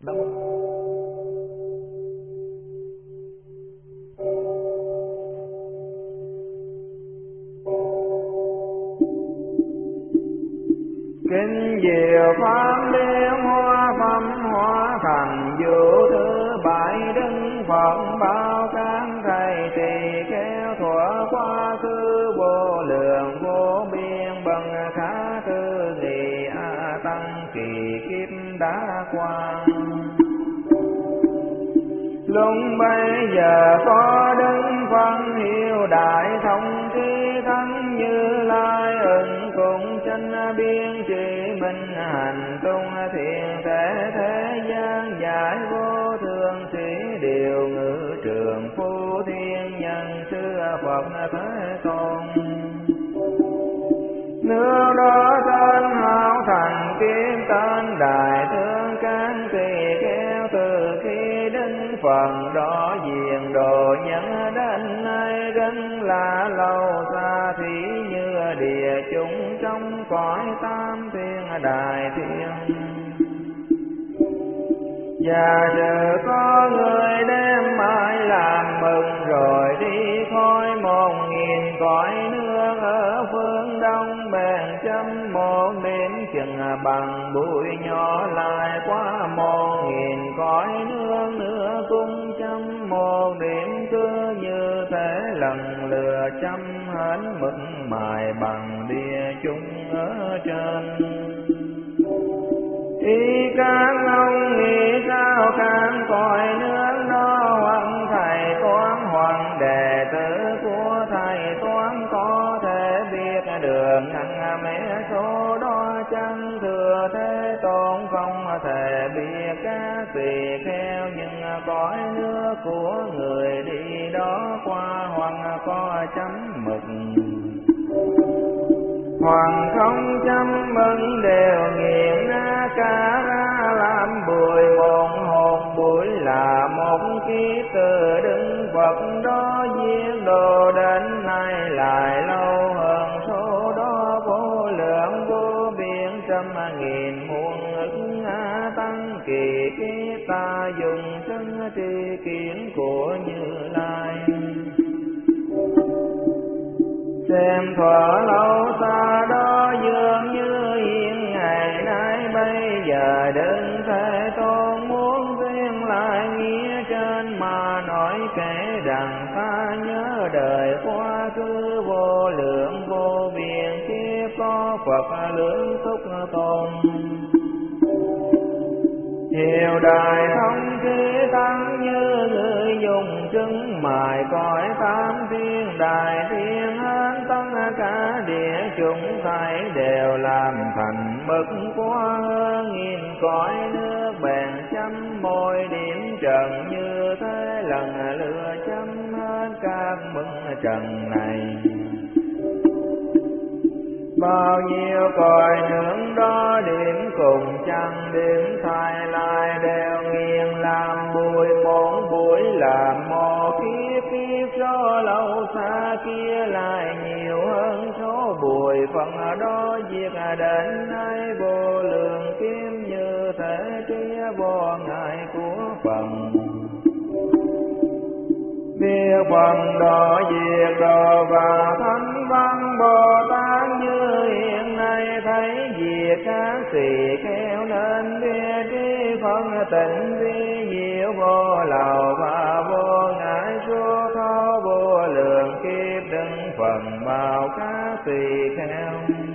Kinh diệu pháp liên hoa phẩm hóa thành vũ thứ bảy đứng Phật bao các thầy tỳ kheo thuở quá khứ vô lượng vô biên bằng khá tư nghị a tăng kỳ kiếp đã qua. Lúc bây giờ có đứng phân hiệu đại thông trí thắng Như Lai ứng cùng chánh biên chỉ minh hành tung thiện thể thế gian giải vô thường sĩ điều ngữ trường phu thiên nhân sư Phật Thế Tôn. Nước đó tên hảo thành kiếm tên đại thương can tỳ kheo từ khi đến phần đó diện đồ nhân đến nay rất là lâu xa thí như địa chúng trong cõi tam thiên đại thiên. Và sự có người đem mãi làm mừng rồi đi khôi 1000 cõi nước ở phương đông bèn chấm một điểm chừng bằng bụi nhỏ lại qua 1000 cõi nước nữa cũng chấm một điểm cứ như thế lần lừa chấm hết mực mài bằng địa chúng ở trên. Ý các ông nghĩ sao các cõi nước đó hoặc thầy toán hoặc đệ tử của thầy toán có thể biết đường ăn mẹ số đó chẳng thừa Thế Tôn không thể biết các tỳ kheo nhưng cõi nước của người đi đó qua hoặc có chấm mực hoặc không chấm mừng đều nghiền ra cả ra làm bụi một hồn bụi là một kiếp từ đứng Phật đó giết đồ đến nay lại lâu hơn số đó vô lượng vô biên 100.000 muôn ức tăng kỳ kiếp ta dùng thân tri kiến của Như Lai. Xem thuở lâu xa đó dường như hiện ngày nay bây giờ đừng Thế Tôn muốn riêng lại nghĩa trên mà nói kể rằng ta nhớ đời quá khứ vô lượng vô biên kiếp có Phật lưỡng túc tôn. Nhiều đại thông trí tăng như người dùng trứng mài cõi tam thiên đại thiên hết tất cả địa chúng thảy đều làm thành bậc quá nghìn cõi nước bèn chấm môi điểm trần như thế lần lựa chấm hết các mừng trần này. Bao nhiêu cõi nước đó điểm cùng chẳng điểm thay lại đều nghiền làm bụi bốn buổi làm một kiếp kiếp số lâu xa kia lại nhiều hơn số bụi phần đó diệt đến nay vô lượng kiếm như thể tría vô ngại của phần. Biết phần đó diệt đồ và thánh văn Bồ Tát như hiện nay thấy diệt các tỳ kheo nên biết trí phân tịnh vi diệu vô lậu và vô ngại số thọ vô lượng kiếp đứng phần bao các tỳ kheo.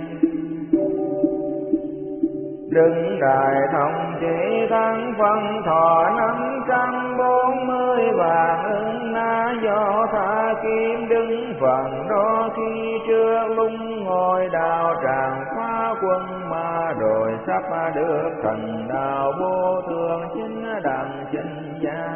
Đứng đại thông chỉ thắng phân thọ 540 vạn ưng na do tha kim đứng phần đó khi trước lung ngôi đạo tràng phá quân mà rồi sắp được thành đạo vô thường chính đẳng chánh giác.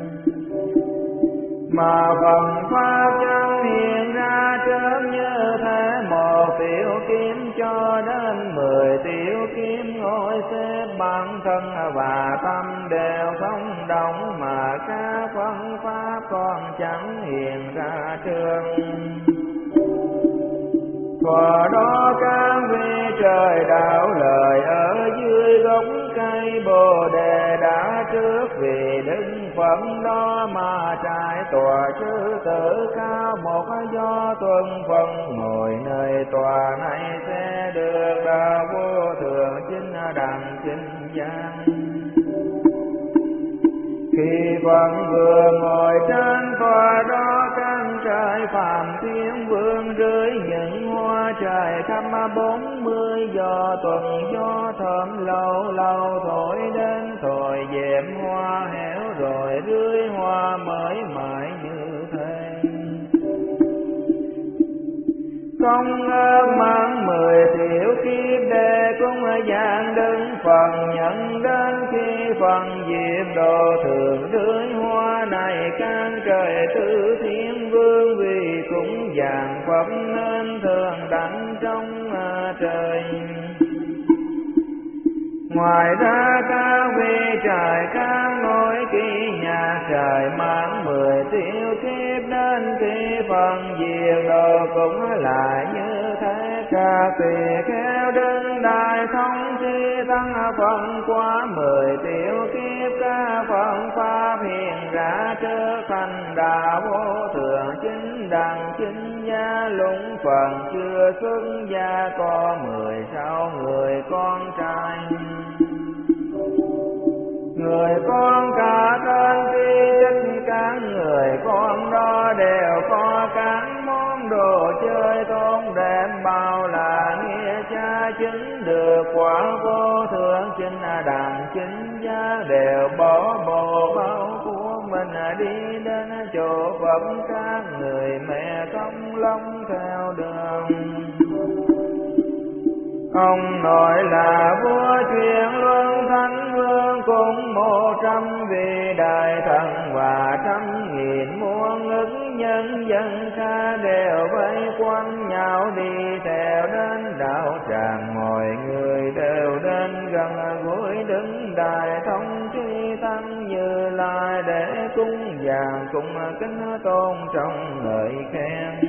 Mà phần pháp chẳng hiện ra trước như thế 1 tiểu kiếm cho đến 10 tiểu kiếm ngồi xếp bản thân và tâm đều không động mà các phân pháp còn chẳng hiện ra trước. Thuở đó các vị trời đạo lời ở dưới gốc cây Bồ Đề đã trước vì đứng phận đó mà trải tòa sư tử cao một do tuần phân ngồi nơi tòa này sẽ được đạo vô thường chính đẳng chính giác. Khi Phật vừa ngồi trên tòa đó căn trời phàm thiên vương rưới những hoa trời khắp 40 do tuần gió thơm lâu lâu thổi đến thổi dẹp hoa héo rồi rưới hoa mới mãi như thế. Công ơn mang 10 triệu kiếp để cũng gian đứng phần nhận đến khi phần diệt độ thường rưới hoa này can trời tứ thiên vương vì cũng vàng Phật nên thường đảnh trong trời. Ngoài ra các vị trời các ngôi kỳ nhà trời mang 10 triệu kiếp đến khi phần diệt độ cũng là như thế. Các tỳ kheo đứng đại thông chi tăng phần qua 10 triệu kiếp các phần pháp hiện ra trước thành đạo vô thường chính đẳng chính gia lũng phần chưa xuất gia có 16 người con trai. Người con cả tên tri tích các người con đó đều có các món đồ chơi tôn đẹp bao là nghĩa cha chứng được quả vô thượng chính đẳng chính gia đều bỏ bộ bao của mình đi đến chỗ Phật các người mẹ không long theo đường. Ông nội là vua truyền luân thánh vương cùng 100 vị đại thần và 100.000 muôn ức nhân dân ca đều vây quanh nhau đi theo đến đạo tràng. Mọi người đều đến gần gối đứng đại thông chi tăng Như Lai để cúng dường cùng kính tôn trọng ngợi khen.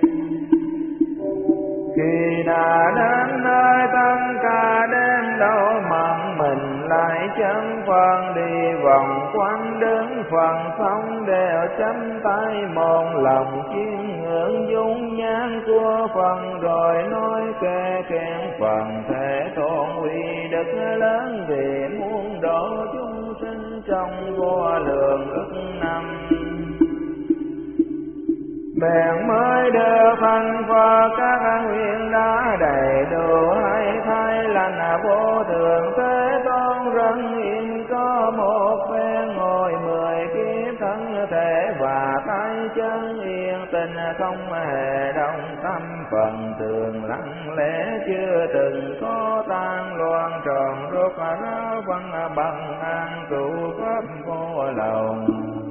Khi đã đến nơi tăng ca đêm đâu mặn mình lại chân phần đi vòng quanh đứng phần phong đều chắp tay một lòng chiêm ngưỡng dung nhan của phần rồi nói kể khen phần Thế Tôn uy đức lớn vì muốn độ chúng sinh trong vô lượng ức năm. Bèn mới được thành Phật các nguyện đã đầy đủ hay thay lành vô thường Thế Tôn rất yên có một phen ngồi 10 kiếp thân thể và tay chân yên tình không hề động tâm phần thường lặng lẽ chưa từng có tan loạn tròn rốt ráo văn bằng an trụ pháp vô lòng.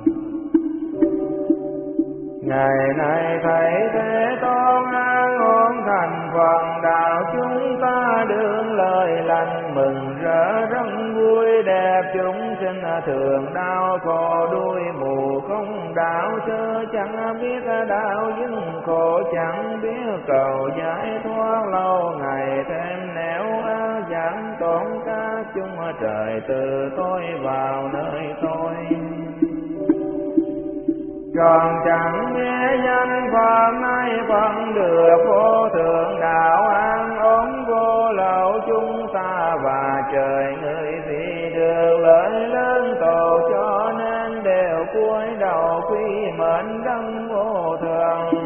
Ngày nay thấy Thế Tôn an ổn thành phần đạo chúng ta đương lời lành mừng rỡ rất vui đẹp chúng sinh thường đau khổ đuôi mù không đạo sơ chẳng biết đạo dưng khổ chẳng biết cầu giải thoát lâu ngày thêm nẻo áo giảm tổn các chúng trời từ tôi vào nơi tôi. Còn chẳng nghe danh Phật nay vẫn được vô thượng đạo an ổn vô lậu chúng ta và trời người vì được lợi lớn tổ cho nên đều cúi đầu quy mệnh đấng vô thường.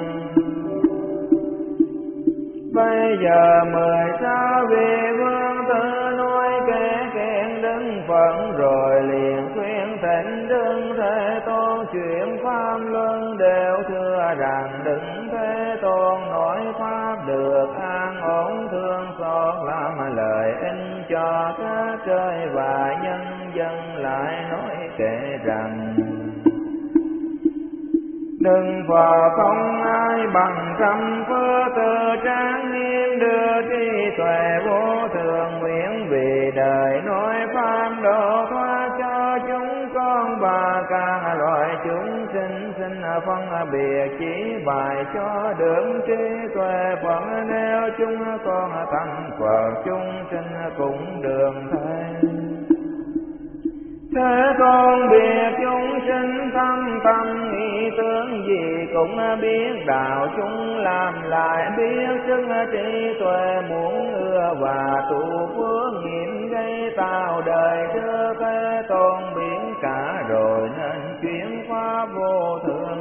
Bây giờ 16 vị vương tử nói kể khen đứng phận rồi liền khuyên thỉnh Đức Thế Tôn chuyện pháp luân đều thưa rằng Đức Thế Tôn nói pháp được an ổn thương xót làm lợi ích cho các trời và nhân dân lại nói kể rằng đừng phò không ai bằng trăm phước từ trang nghiêm đưa trí tuệ vô thường nguyện vì đời nói pháp độ thoát cho chúng con và các loại chúng sinh sinh phân biệt chỉ bài cho được trí tuệ Phật nếu chúng con thành Phật chúng sinh cũng đường thế. Thế Tôn biết chúng sinh thâm tâm nghĩ tướng gì cũng biết đạo chúng làm lại biết sức trí tuệ muốn ưa và tu phước nghiệm gây tạo đời trước. Thế Tôn biết cả rồi nên chuyển pháp vô thường.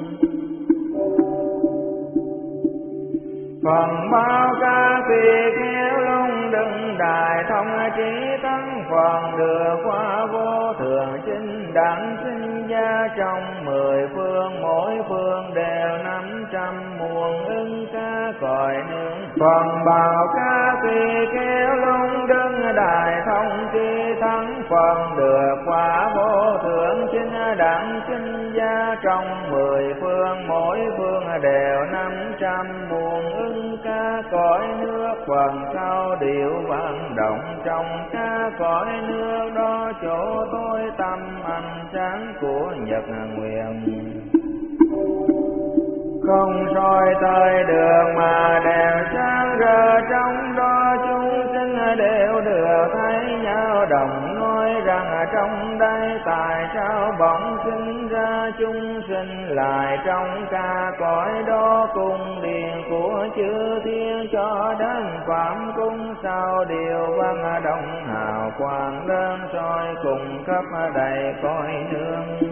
Phần bao ca tỳ kheo lung đừng đại thông trí tăng phần được qua vô thường chinh đẳng sinh gia trong 10 phương mỗi phương đều 500 muôn ưng ca cõi nương. Phần bao ca tỳ kheo lung đừng đại thông trí thắng phần được qua vô thường chinh đẳng sinh gia trong 10 phương mỗi phương đều 500 muôn ưng ca cõi nước. Phần sau điệu vang động trong ca cõi nước đó chỗ tối tâm ánh sáng của nhật nguyện. Không soi tới đường mà đều sáng rỡ trong đó chúng sinh đều được thấy nhau đồng nói rằng trong đây tại sao bỗng sinh ra chúng sinh lại trong ca cõi đó. Cung điện của chư thiên cho đến phạm cung sau điều vang động hào quang lớn soi cùng khắp đầy cõi nương.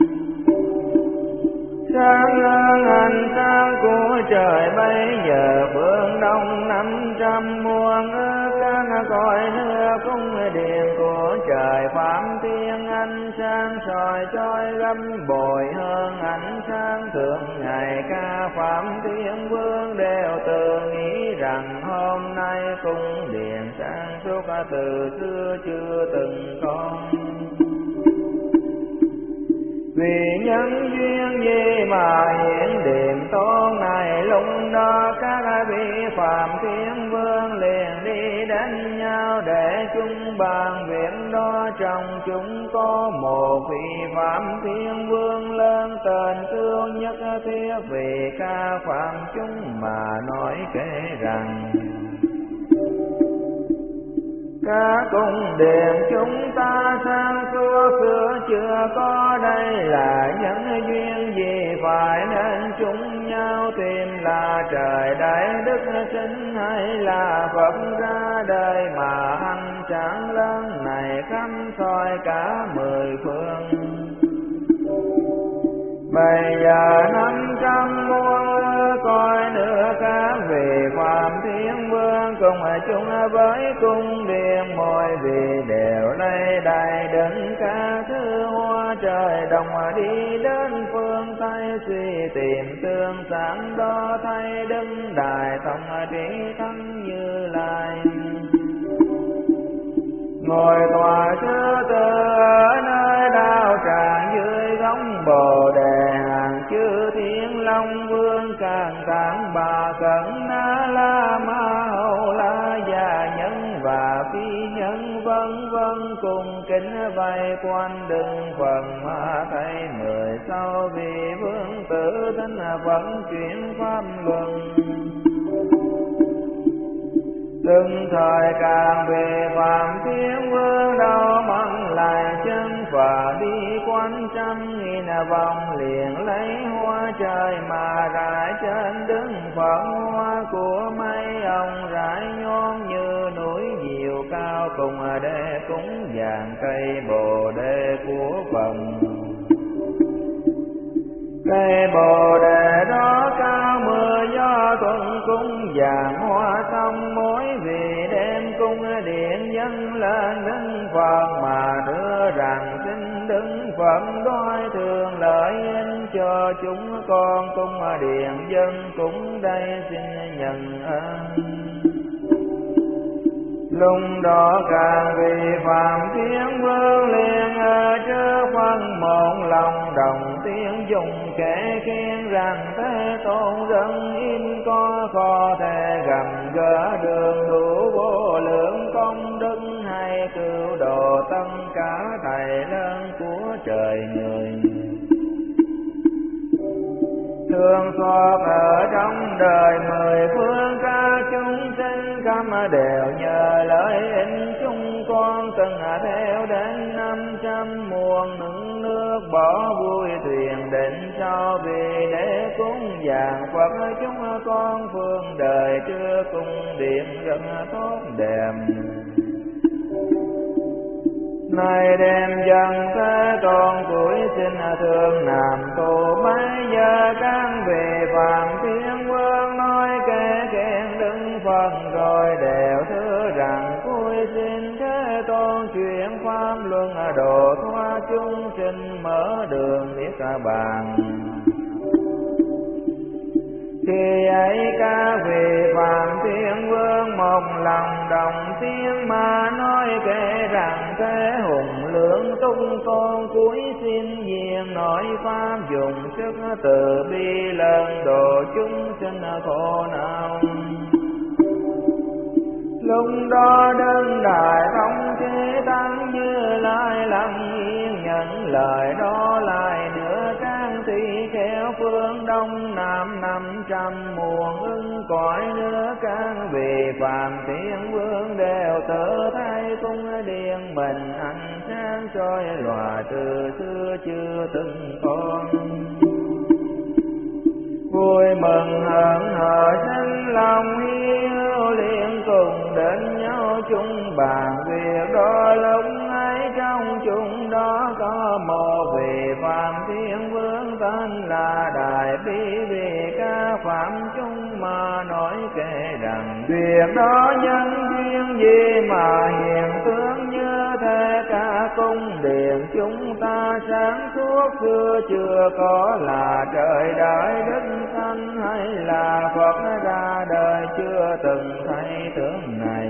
Sáng hơn ánh sáng của trời bây giờ phương đông 500 muôn ức các cõi nước cung điện của trời phạm thiên ánh sáng soi chói gấp bội hơn ánh sáng thường ngày. Ca phạm thiên vương đều tự nghĩ rằng hôm nay cung điện sáng suốt từ xưa chưa từng có. Vì nhân duyên gì mà hiện điểm tôn này lúc đó các vị phạm thiên vương liền đi đánh nhau để chung bàn việc đó. Trong chúng có một vị phạm thiên vương lớn tên thương nhất thiết vì ca phạm chúng mà nói kể rằng các cung điện chúng ta sáng suốt xưa chưa có đây là nhân duyên gì phải nên chung nhau tìm là trời đại đức sinh hay là Phật ra đời mà hành trạng lớn này khắp soi cả 10 phương. Bây giờ 500 muôn coi nữa các vị phạm thiên vương cùng chung với cung điện mọi vị đều lấy đại đấng ca thứ hoa trời đồng đi đến phương Tây suy tìm tương sáng đó thấy đứng đại thông trí thắng Như Lai. Ngồi tòa thứ tư ở nơi đạo tràng dưới gốc Bồ Đề hàng chư thiên long vương càng tạng bà cẩn na la ma hầu la già nhân và phi nhân vân vân cùng kính vây quanh đừng phần mà thấy 16 vị vương tử thánh vận chuyển pháp luân. Từng thời càng về phạm thiên vương đâu mong lại chân và đi quanh 100.000 vòng liền lấy hoa trời mà rải trên đứng phận hoa của mấy ông rải nhón như núi diều cao cùng để cúng dường cây bồ đề của phần. Cây bồ đề đó cao 10 do thuận cung vàng hoa xong mỗi vị đem cung điện dâng lên đứng Phật mà đưa rằng xin đứng Phật đói thường lợi ích cho chúng con cung điện dân cũng đây xin nhận ơn. Lúc đó càng vị phạm thiên vương liền ở trước phân một lòng đồng tiếng dùng kể khen rằng Thế Tôn rất im có thể gầm gỡ đường đủ vô lượng công đức hay cứu độ tất cả thầy lớn của trời người. Thương xót ở trong đời 10 phương ca chúng sinh khắp đều nhờ lợi ích chúng con từng theo đến 500 muôn nựng nước bỏ vui thuyền định cho vì để cúng dường Phật chúng con phương đời chưa cung điện rất tốt đẹp. Nay đem dân thế tôn cuối xin thương nam tu bây giờ các vị phạm thiên vương nói kể khen đứng phần rồi đều thưa rằng cuối xin thế tôn chuyển pháp luân độ thoát chúng sinh mở đường niết bàn. Khi ấy các vị phạm thiên vương một lòng đồng tiếng mà nói kể rằng thế hùng lượng tung tôn cuối xin diện nói pháp dùng sức từ bi lớn độ chúng sinh khổ não. Lúc đó đơn đại thông chế tăng Như Lai lặng yên nhận lời đó lại nữa các tỳ kheo phương đông nam 500 muôn ưng cõi nữa các vị phạm thiên vương đều tự thay cung điện mình ăn sáng soi lòa từ xưa chưa từng con. Vui mừng hớn hở sinh lòng hiếu liền cùng đến nhau chung bàn việc đó. Lúc ấy trong chúng đó có một vị phạm thiên vương tên là Đại Bi vì các phạm chúng mà nói kể rằng việc đó nhân duyên gì mà hiện tướng như thế cả cung điện chúng ta sáng suốt xưa chưa có là trời đại đức sanh hay là Phật ra đời chưa từng thấy tướng này.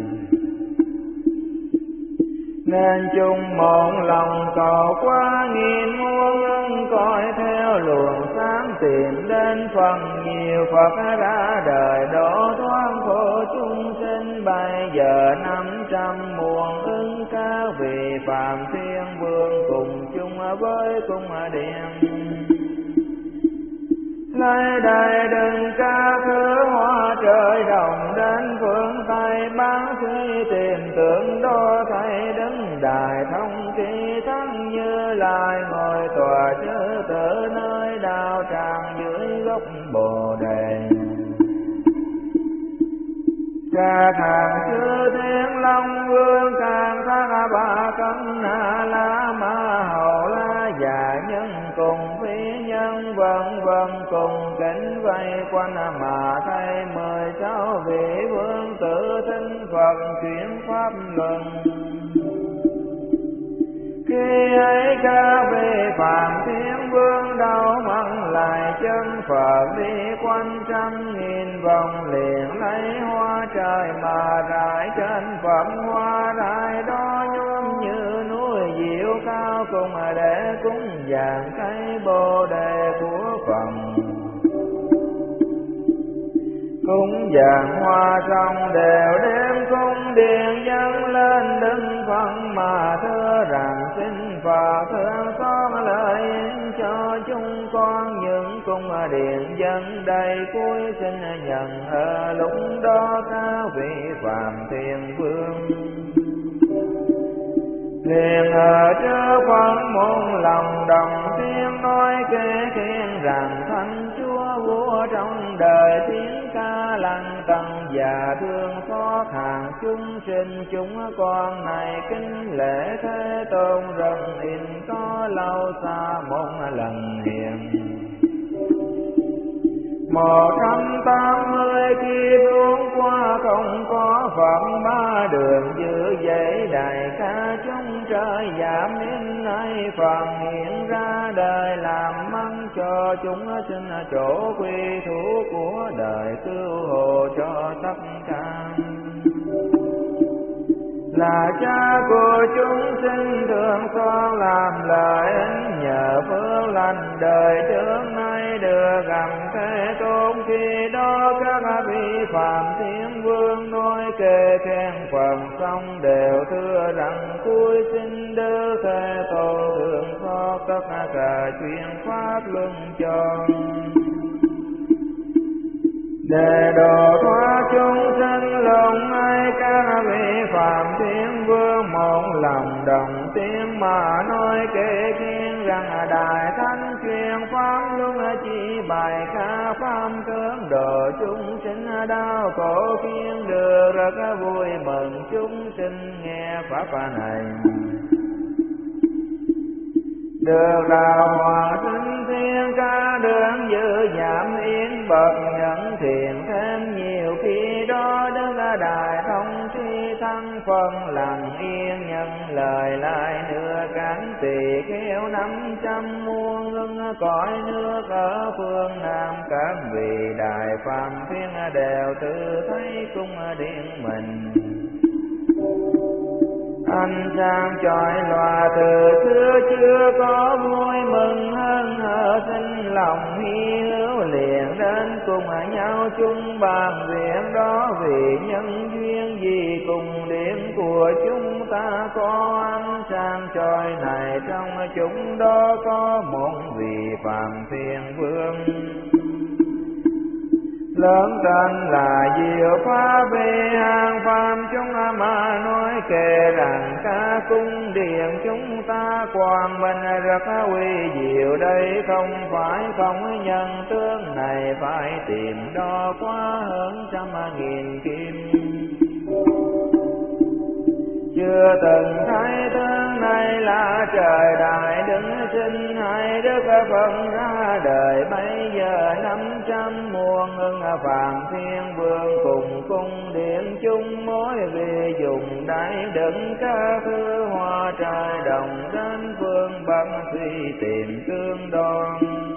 Nên chung một lòng cầu qua nghìn muôn ưng coi theo luồng sáng tìm đến phần nhiều Phật ra đời độ thoát khổ chúng sinh. Bây giờ 500 muôn ưng các vị phạm thiên vương cùng chung với cung điện. Lấy đây đừng ca thứ hoa trời đồng đến phương Tây bán suy tìm tượng đô thầy đứng đài thông kỳ thắng Như Lai ngồi tòa chư tự nơi đạo tràng dưới gốc Bồ Đề. Các hàng chư thiên long vương càng thác ba cân na la ma hầu la già nhân cùng phi nhân vân vân cùng kính vây quanh mà thấy 16 vị vương tự thính Phật chuyển pháp luân. Khi ấy các vị phạm thiên vương đau mặn lại chân Phật đi quanh 100.000 vòng liền lấy hoa trời mà rải trên Phật. Hoa rải đó nhuốm như núi diệu cao cùng để cúng dường cây Bồ Đề của Phật. Cúng dường hoa xong đều đem cung điện dâng lên đứng phân mà thưa rằng xin Phật thương xót lợi cho chúng con những cung điện dân đây cuối xin nhận ở lúc đó các vị phạm thiên vương. Liền ở trước Phật một lòng đồng tiếng nói kể khen rằng Thánh Chúa vua trong đời tiếng ca lăng tầng và thương xót hàng chúng sinh. Chúng con này kính lễ Thế Tôn rất in có lâu xa một lần hiện. 180 kiếp uống qua không có Phật ba đường giữ dậy đại ca chúng trời giảm đến nay Phật hiện ra đời làm măng cho chúng sinh chỗ quy thủ của đời cứu hộ cho tất cả. Là cha của chúng sinh thương con làm lợi ích nhờ phước lành đời trước nay được gặp Thế Tôn. Khi đó các vị phạm thiên vương nói kể khen Phật xong đều thưa rằng cuối xin Đức Thế Tôn thương xót tất cả chuyện pháp luân cho. Để độ thoát chúng sinh lòng ai các vị phạm thiên vương một lòng đồng tiếng mà nói kể kiên rằng đại thánh truyền pháp luôn chỉ bài ca pháp cơm độ chúng sinh đau khổ kiên được rất vui mừng chúng sinh nghe pháp này. Được đạo hòa sinh thiên ca đường giữ giảm yên bậc nhận thiện thêm nhiều khi đó đức đại thông tri thăng phần lặng yên nhân lời lại nữa cánh tỳ kheo 500 muôn ngưng cõi nước ở phương Nam các vị đại phàm thiên đều tự thấy cung điện mình. Ánh sáng chói lòa từ xưa chưa có vui mừng hơn hở sinh lòng hy hữu liền đến cùng nhau chung bàn việc đó vì nhân duyên gì cùng điểm của chúng ta có ánh sáng chói này trong chúng đó có một vị phàm thiên vương. Lớn tên là diệu pháp về hàng phàm chúng mà nói kể rằng ca cung điện chúng ta quang minh rất uy diệu đây không phải không nhân tướng này phải tìm đo quá hơn 100.000 kim. Chưa từng thấy tướng này là trời đại đứng sinh hay đức phân ra đời bây giờ 500 muôn ngưng phàm thiên vương cùng cung điện chung mối vì dùng đáy đựng các thứ hoa trời đồng đến phương Bắc suy tìm tương đoan.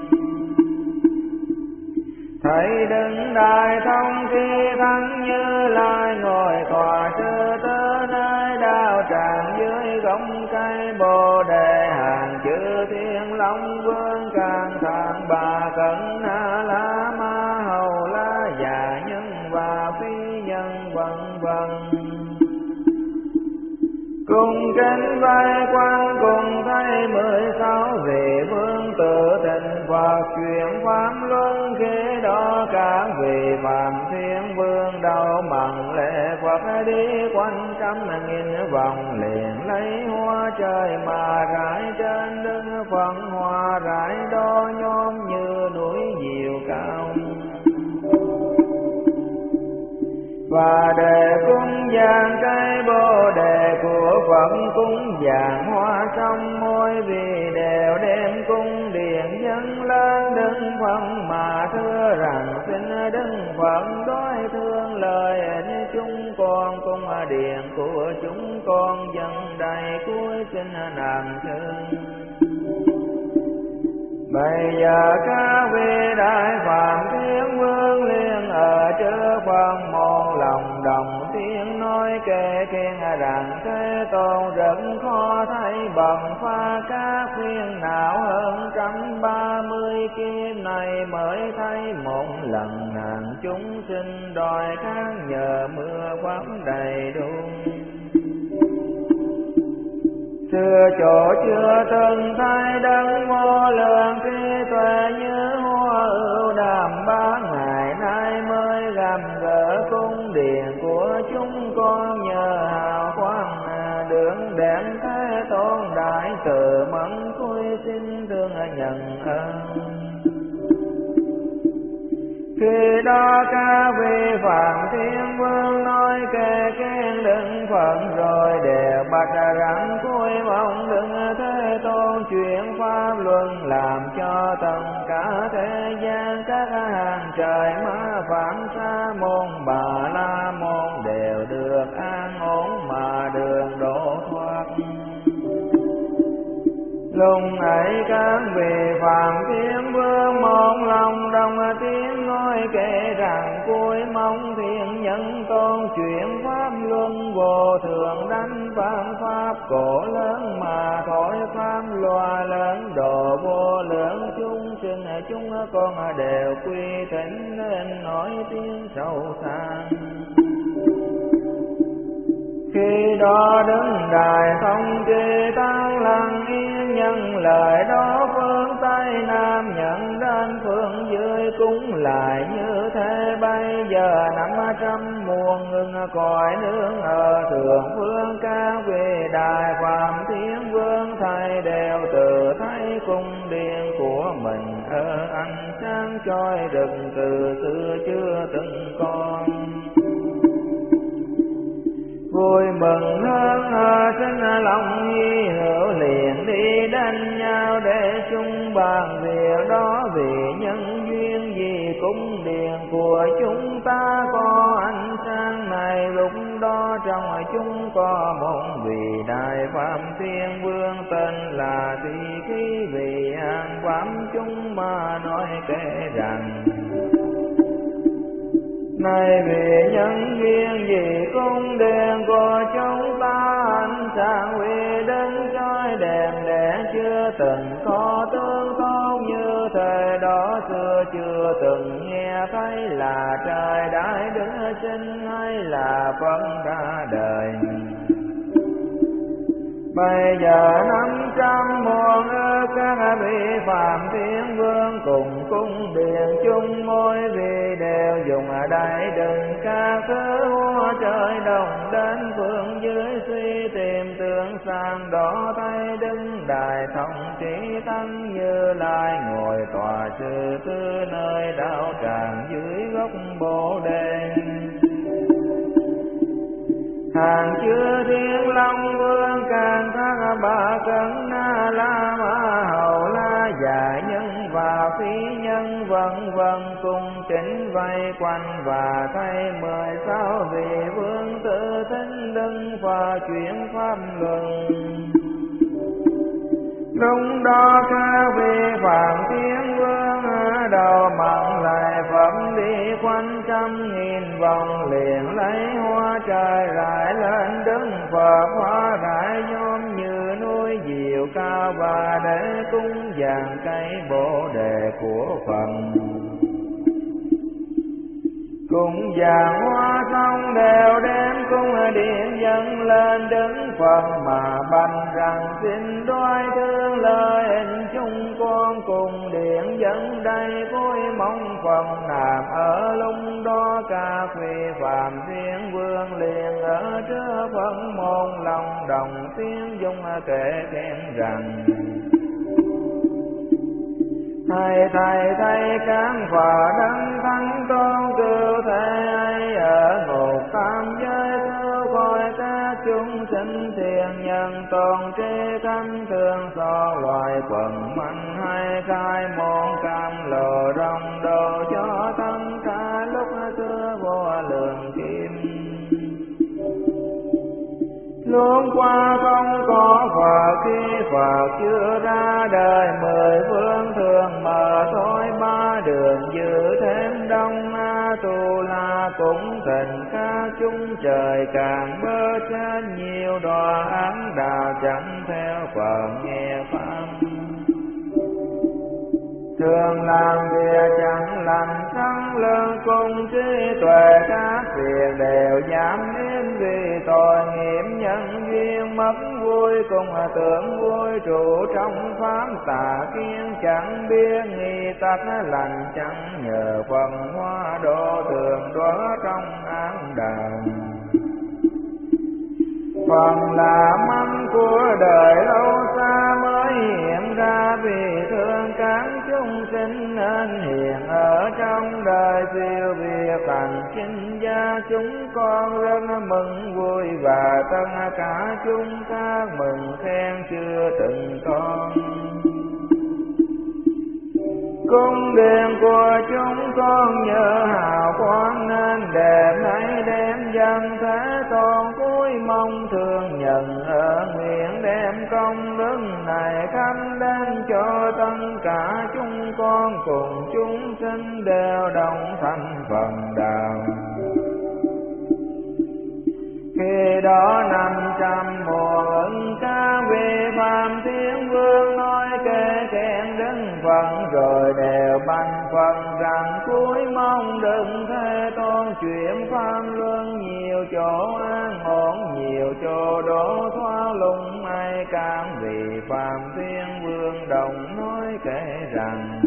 Thấy đứng đại thông khi thắng Như Lai ngồi tòa sư tớ nơi đao tràng dưới gốc cây bồ đề hàng chữ thiên long vương càng thang bà cẩn na la ma hầu la già nhân và phi nhân vân vân. Cùng trên vai quan cùng thấy 16 vị vương tự tình Phật chuyển pháp luân khi đó các vị phàm thiên vương đầu mặn lễ Phật đi quanh 100.000 vòng liền lấy hoa trời mà rải trên đất phận hoa rải đo nhóm như núi diệu cao. Và đề cung vàng cây bồ đề của Phật cúng vàng hoa trong môi vì đều đem cung điện dâng lên đứng Phật mà thưa rằng xin đứng Phật đối thương lời chúng con cung điện của chúng con dâng đầy cuối xin làm thương. Bây giờ các vị đại phàm thiên vương liền ở trước Phật một lòng đồng tiếng nói kể kiên rằng Thế Tôn rất khó thấy bằng pha các phiền não hơn 130 kiếp này mới thấy một lần nàng chúng sinh đòi khác nhờ mưa pháp đầy đủ. Xưa chỗ chưa từng thấy đấng vô lượng trí tuệ như hoa ưu đàm ba ngày nay mới gặp gỡ cung điện của chúng con nhờ hào quang đường đèn Thế Tôn đại từ mẫn cúi xin thương nhận ơn. Khi đó các vị phàm thiên vương nói kể khen đừng phận rồi đều bạch rằng cúi mong đừng Thế Tôn chuyển pháp luân làm cho tất cả thế gian các hàng trời ma phản sa môn bà la môn đều được an ổn mà đường độ thoát. Lúc ấy các vị phàm thiên vương một lòng đồng tiếng nói kể rằng cuối mong thiên nhân tôn chuyển pháp luân vô thường đánh vạn pháp cổ lớn mà thổi pháp loa lớn độ vô lượng chúng sinh chúng con đều quy thỉnh nên nói tiếng sâu xa. Khi đó đứng đài thông kê tăng lặng yên nhân lời đó phương Tây Nam nhận đến phương dưới cúng lại như thế bây giờ 500 muôn ngưng cõi nương ở thượng phương các vị đại phàm thiên cung điện của mình ở ánh sáng chói rực từ xưa chưa từng con. Vui mừng hơn sinh lòng nhi hữu liền đi đánh nhau để chung bàn việc đó, vì nhân duyên vì cung điện của chúng ta có ánh sáng này. Lúc đó trong chúng có một vị đại phạm thiên vương tên là Tỳ Khí, vì an phạm chúng mà nói kể rằng: này vì nhân duyên vì cung điện của chúng ta ánh sáng huy đứng chói đèn để chưa từng có tương tốt như thời đó xưa, chưa từng nghe thấy là trời đại đức sinh hay là Phật ra đời. Bây giờ 500 muôn ức các vị phạm thiên vương cùng cung điện chung môi, vì đều dùng ở đây đừng các thứ hoa trời đồng đến phương dưới suy tìm tương sang đó thấy đứng đài thông trí tăng Như Lai ngồi tòa sư tư nơi đạo tràng dưới gốc bồ đề. Hàng chư thiên long vương càng thác ba cân na la ma hầu la già nhân và phi nhân vân vân cùng chỉnh vây quanh, và thay 16 vị vương tự thính đứng và chuyển pháp luận. Lúc đó các vị phạm thiên vương đầu mặn lại phẩm đi quanh 100.000 vòng, liền lấy hoa trời rải lên đứng Phật, hoa rải nhóm như núi diệu cao, và để cúng dường cây bồ đề của Phật. Cùng vàng hoa xong đều đem cung điện dâng lên đứng Phật, mà bạch rằng xin đoái thương lời hình chúng con cùng điện dẫn đây vui mong Phật nạp. Ở lúc đó các vị phạm thiên vương liền ở trước Phật môn lòng đồng tiếng dung kể khen rằng: Thầy các Phật đấng thánh tôn cứu thế ấy ở ngục tam giới cứu khỏi các chúng sinh thiện nhân, tôn trí cấm thương so loài quần mạnh, hay khai môn cam lộ rong đồ cho tất cả lúc xưa vô lượng kim. Luôn qua không có Phật khi Phật chưa ra đời, 10 phương thường mở thôi 3 đường giữ thêm đông A Tu La cũng thành các chúng trời càng bớt chết nhiều đọa ác đạo chẳng theo Phật nghe pháp. Thường làm việc chẳng lành sáng lương cùng trí tuệ, các việc đều giảm đến vì tội nghiệp nhân duyên mất vui, cùng tưởng vui trụ trong pháp tà kiến, chẳng biết nghi tắc lành chẳng nhờ phần hoa độ thường đó trong ác đạo. Phần là mong của đời lâu xa mới hiện ra, vì thương các chúng sinh nên hiện ở trong đời siêu việt hành sinh gia. Chúng con rất mừng vui và tất cả chúng các mừng khen chưa từng con. Cung điện của chúng con nhờ hào quang nên đẹp nay đem dân Thế Tôn cuối mong thương nhận ở nguyện đem công đức này khắp đến cho tất cả chúng con cùng chúng sinh đều đồng thành phần đạo. Khi đó 500 mùa ưng các vị phạm thiên vương nói kể khen đứng Phật, rồi đều bạch Phật rằng cuối mong đừng Thế Tôn chuyển pháp luân, nhiều chỗ an ổn nhiều chỗ đổ thoát lung ai. Các vị phạm thiên vương đồng nói kể rằng: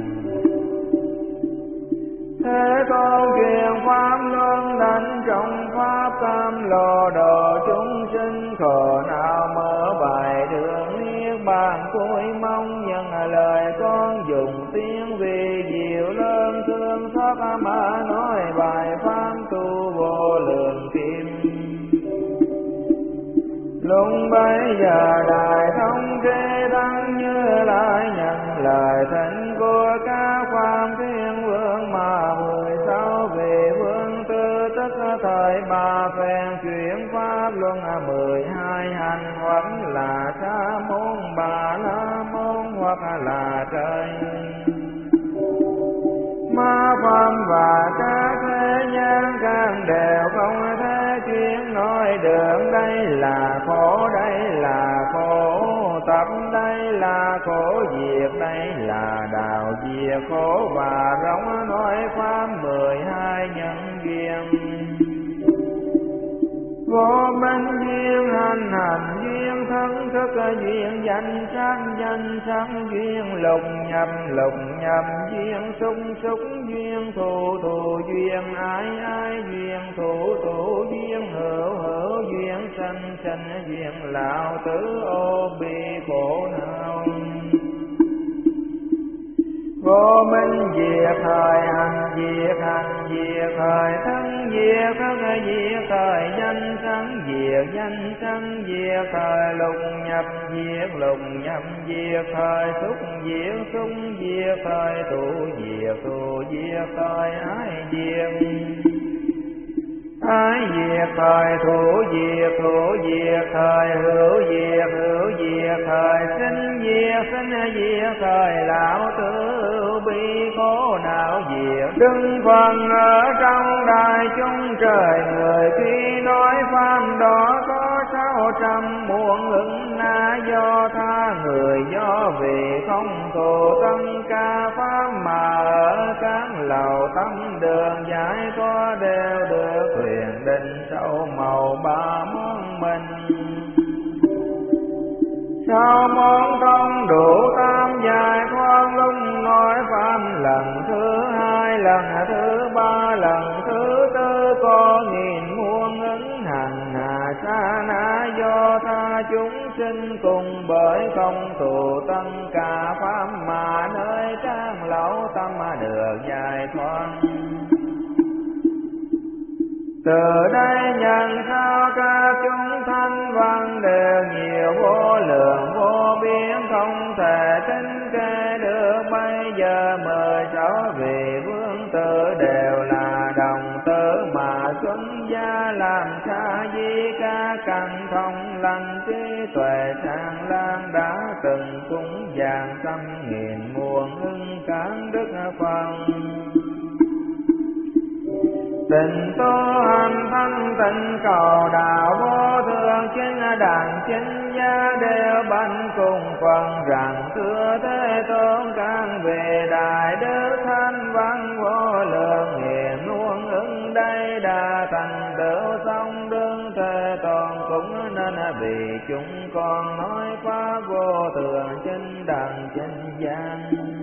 Thế Tôn truyền pháp luân đánh trong pháp cam lộ độ chúng sinh khổ não, mở bài đường niết bàn cuối mong nhân lời thoát mà nói bài pháp tu vô lượng kim. Lúc bấy giờ Đại Thông Thế Tăng Như Lai nhận lời thỉnh của các Pháp Thiên Vương mà 16 vị vương tư, tức thời ba phen chuyển pháp luân 12 hành, hoặc là Sa môn, Bà La môn, hoặc là trời Ma Pháp và các thế nhân can đều không thể chuyên nói được. Đây là khổ, đây là khổ tập, đây là khổ diệt, đây là đạo diệt khổ, và rộng nói pháp 12 nhân duyên. Vô minh duyên, hành hành duyên, thân thức duyên, danh sắc duyên, lục nhập duyên, xúc duyên, thù duyên, ái duyên, thủ duyên, hữu duyên, sanh duyên, lão tử ô bi khổ não. Vô minh diệt thời, hành diệt thời, thân diệt thời, danh sanh diệt thời, lục nhập diệt thời, xúc diệt thời, thủ diệt thời, ái diệt thời, thủ diệt thời, hữu diệt thời, sinh diệt thời, lão tử bi khổ não diệt. Đừng phần ở trong đại chúng trời người, khi nói pháp đó có 600 muôn ứng na, do tha người do vì không thù tâm ca pháp, mà ở các lầu tâm đường giải có đều được quyền định sâu màu 3 món mình. 6 món thông đủ 8 giải thoát, lúc nói pháp lần thứ 2, lần thứ 3, lần thứ 4 có 1000 muôn ứng hành hà sa na, do tha chúng sinh cùng bởi không thù tâm cả pháp, mà nơi trang lậu tâm được giải thoát. Từ đây nhận sao các chúng thanh văn đều nhiều vô lượng vô biên, không thể tính kê được. Bây giờ 16 vị vương tử đều là đồng tử, mà xuất gia làm Sa di ca, căn thông lành trí tuệ sang lan, đã từng cúng dường 100.000 muôn hưng cán đức phần. Tình tu hành thanh tịnh cầu đạo vô thượng, chính đẳng chính gia đều bánh cùng phần, rằng thưa Thế Tôn càng về đại đức thanh văn vô lượng, hiền luôn ứng đây đã thành tựu xong đương Thế Tôn, cũng nên vì chúng con nói pháp vô thượng chính đẳng chính giác.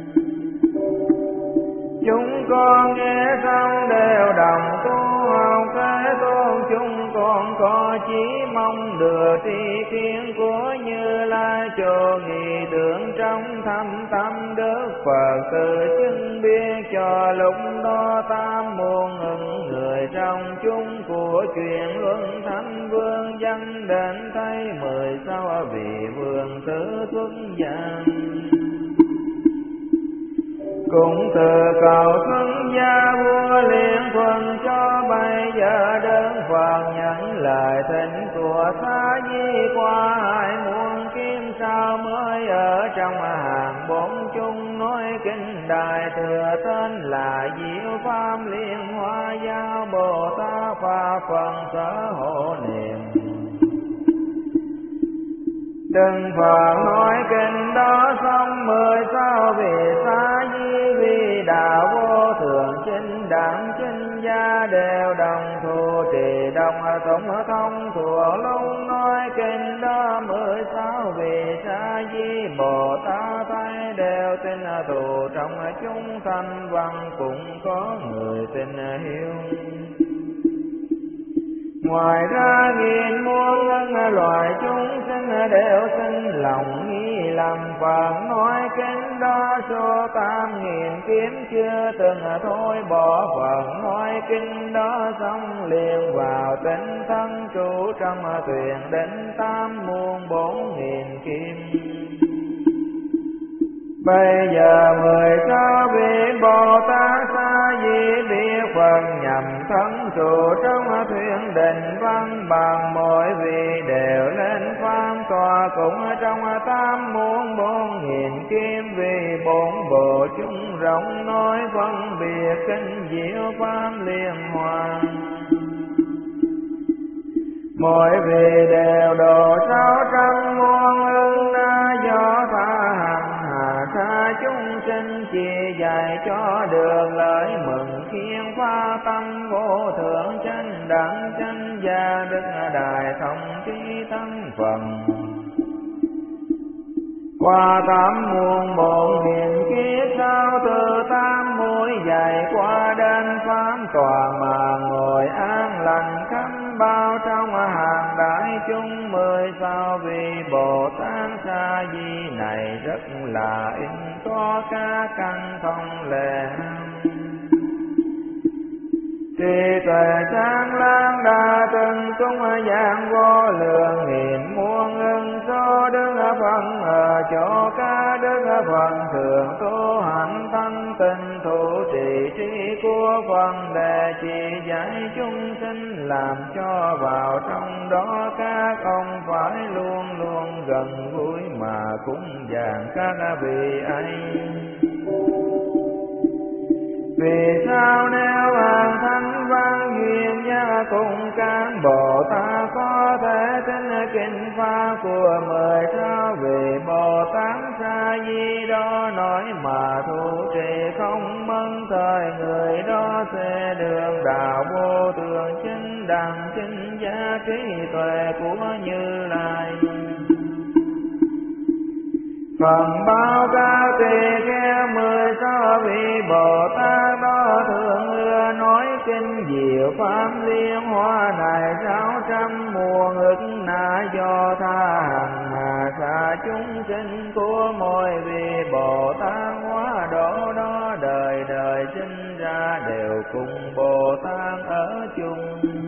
Chúng con nghe xong đều đồng tu học Thế Tôn, chúng con có chí mong được tri kiến của Như Lai, cho nghị tưởng trong thâm tâm Đức Phật, từ chứng biết cho lúc đó 8 muôn ứng người trong chúng của truyền luân thánh vương, dân đến thấy 16 vị vương tử xuất gia. Cũng từ cầu xuất gia vua liền thuần, cho bây giờ đơn Phật nhận lời thỉnh của Sa di qua 2 muôn kiếp sau, mới ở trong hàng 4 chúng nói kinh đại thừa, tên là Diệu Pháp Liên Hoa Giáo Bồ Tát Pháp Phần Sở Hộ Niệm. Đừng Phật nói kinh đó xong 16 vị Sa di vì đạo vô thượng chính đẳng chính gia đều đồng thù trì đồng tụng thông thuộc lúc nói kinh đó 16 vị Sa di Bồ Tát thấy đều tin thù, trong chúng thanh văn cũng có người tin hiếu. Ngoài ra nghìn muôn loài chúng sinh đều sinh lòng nghi lầm Phật nói kinh đó số 8.000 kiếm chưa từng thôi bỏ Phật nói kinh đó xong liền vào tinh thân trụ trong thuyền đến 8.400.000 kim. Bây giờ 16 vị Bồ Tát Sa Di biết Phật nhằm thân trụ trong thuyền định văn bằng mỗi vị đều lên pháp tòa cũng trong 8.400.000 kim vì 4 bộ chúng rộng nói phân biệt kinh diệu pháp liên hoàn. Mỗi vị đều độ 600 muôn ưng na do tha hằng hà sa chúng sinh chỉ dạy cho đường lợi mừng khiến phá tâm vô thượng chánh đẳng chánh gia đức đại thông trí thân phần. Qua 8.400.000 kiếp sau từ 8 mũi dày qua đến pháp tòa mà ngồi an lành khắp bao trong hàng đại chúng 16 vị Bồ Tát Sa Di này rất là in có các căn thông lệ. Trí tuệ sáng láng đa từng cung giảng vô lượng nghìn muôn ưng số đức phần ở chỗ ca đức phần thường tu hành thanh tịnh thủ trì trí của phần đề chỉ dạy chúng sinh làm cho vào trong đó các ông phải luôn luôn gần gũi mà cúng dường các vị ấy. Vì sao nếu hàng thánh văn duyên gia cùng các Bồ Tát có thể tin kinh pháp của 16 vị Bồ Tát Sa Di đó nói mà thu trì không mân thời người đó sẽ đường đạo vô thượng chánh đẳng chánh giá trí tuệ của Như Lai. Phần bao ca tỳ kheo 16 vị Bồ Tát đó thường ưa nói kinh diệu pháp liên hoa này 600 mùa ức na do tha hằng hà sa chúng sinh của mỗi vị Bồ Tát hóa độ đó đời đời sinh ra đều cùng Bồ Tát ở chung.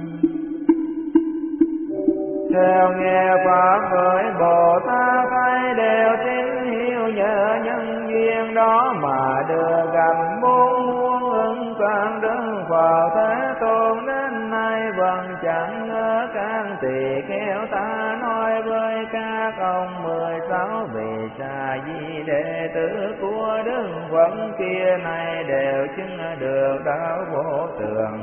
Theo nghe pháp với Bồ Tát thấy đều tín hiếu nhờ nhân duyên đó mà đưa gặp 4 muôn ưng toàn đức Phật Thế Tôn đến nay vẫn chẳng ngờ các tỳ kheo ta nói với các ông 16 vị Sa Di đệ tử của Đức Phật kia này đều chứng được đạo vô tường.